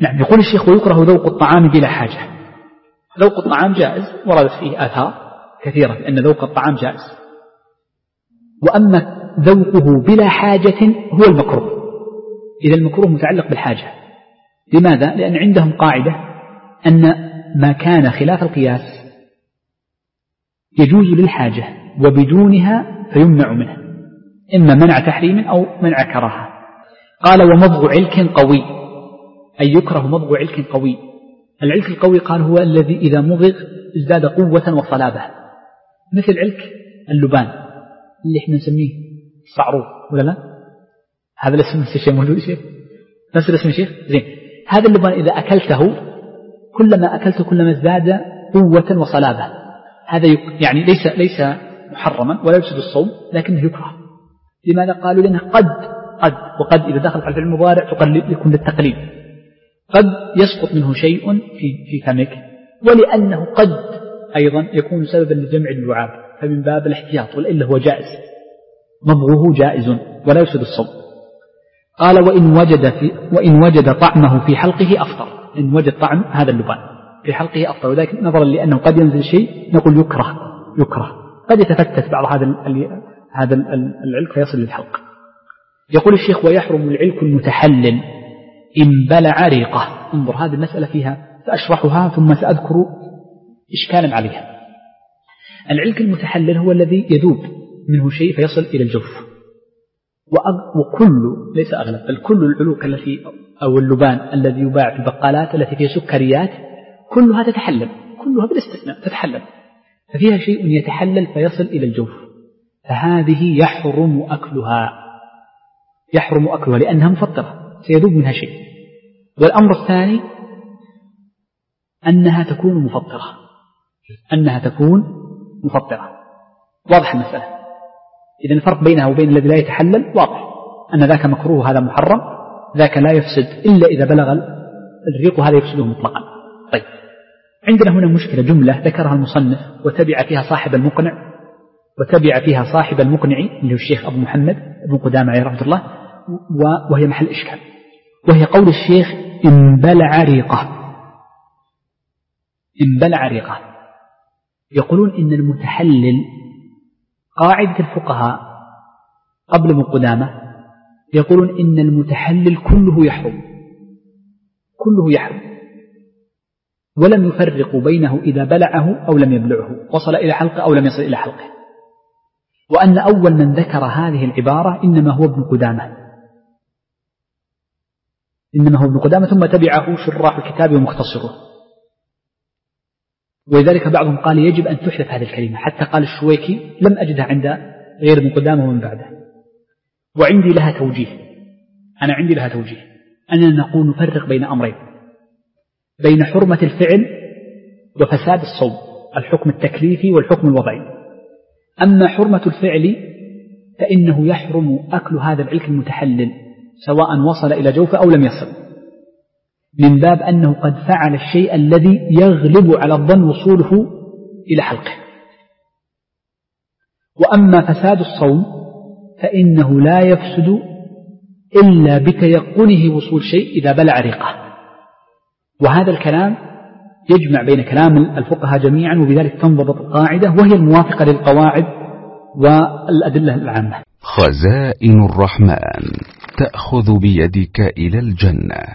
نعم. يقول الشيخ ويكره ذوق الطعام بلا حاجة. ذوق الطعام جائز، وردت فيه آثار كثيرة أن ذوق الطعام جائز. وأما ذوقه بلا حاجة هو المكروه، إذا المكروه متعلق بالحاجة. لماذا؟ لأن عندهم قاعدة أن ما كان خلاف القياس يجوز للحاجة وبدونها فيمنع منه، إما منع تحريم أو منع كراهة. قال ومضغ علك قوي، أي يكره مضغ علك قوي. العلك القوي قال هو الذي إذا مضغ ازداد قوة وصلابة، مثل علك اللبان اللي احنا نسميه الصعروف ولا لا؟ هذا الاسم نفس الشيء موجود شيخ، نفس الاسم شيخ. زين، هذا اللبان إذا أكلته كلما أكلته كلما ازداد قوة وصلابة. هذا يعني ليس محرما ولا يفسد الصوم، لكنه يكره. لماذا؟ قالوا لأنه قد وقد إذا دخلت على الفعل المضارع يكون للتقليد، قد يسقط منه شيء في فمك، ولأنه قد أيضا يكون سببا لجمع اللعاب، فمن باب الاحتياط، وإلا هو جائز، مضغه جائز ولا يفسد الصوم. قال وإن وجد طعمه في حلقه أفطر، إن وجد طعم هذا اللبان في حلقه أفطر، وذلك نظرا لأنه قد ينزل شيء نقول يكره، قد يتفتت بعض هذا العلك فيصل للحلق. يقول الشيخ ويحرم العلك المتحلل إن بلع ريقه. انظر، هذه المسألة فيها سأشرحها ثم سأذكر إشكالا عليها. العلك المتحلل هو الذي يذوب منه شيء فيصل إلى الجوف، وكل ليس أغلب بل كل العلوك التي أو اللبان الذي يباع في البقالات التي فيها سكريات كلها تتحلل، كلها بالاستثناء تتحلل، ففيها شيء يتحلل فيصل إلى الجوف، فهذه يحرم أكلها لأنها مفطرة سيذوب منها شيء. والأمر الثاني أنها تكون مفطرة. واضح المسألة؟ إذن الفرق بينها وبين الذي لا يتحلل واضح، أن ذاك مكروه هذا محرم، ذاك لا يفسد إلا إذا بلغ الريق، وهذا يفسده مطلقا. طيب، عندنا هنا مشكلة، جملة ذكرها المصنف وتبع فيها صاحب المقنع اللي هو الشيخ أبو محمد ابن قدامة عليه رحمة الله، وهي محل إشكال، وهي قول الشيخ إن بلع ريقه. يقولون إن المتحلل قاعدة الفقهاء قبل ابن قدامة يقولون إن المتحلل كله يحرم، ولم يفرقوا بينه إذا بلعه أو لم يبلعه، وصل إلى حلقه أو لم يصل إلى حلقه، وأن أول من ذكر هذه العبارة إنما هو ابن قدامة ثم تبعه شراح الكتاب ومختصره. ولذلك بعضهم قال يجب أن تحذف هذه الكلمة، حتى قال الشويكي لم أجدها عند غير ابن قدامة ومن بعده. وعندي لها توجيه، أننا نقول نفرق بين أمرين، بين حرمة الفعل وفساد الصوم، الحكم التكليفي والحكم الوضعي. أما حرمة الفعل فإنه يحرم أكل هذا العلك المتحلل سواء وصل إلى جوفه أو لم يصل، من باب أنه قد فعل الشيء الذي يغلب على الظن وصوله إلى حلقه. وأما فساد الصوم فإنه لا يفسد إلا بتيقنه وصول شيء إذا بلع ريقه. وهذا الكلام يجمع بين كلام الفقهاء جميعا، وبذلك تنضبط القاعدة وهي الموافقة للقواعد والأدلة العامة. خزائن الرحمن تأخذ بيدك إلى الجنة.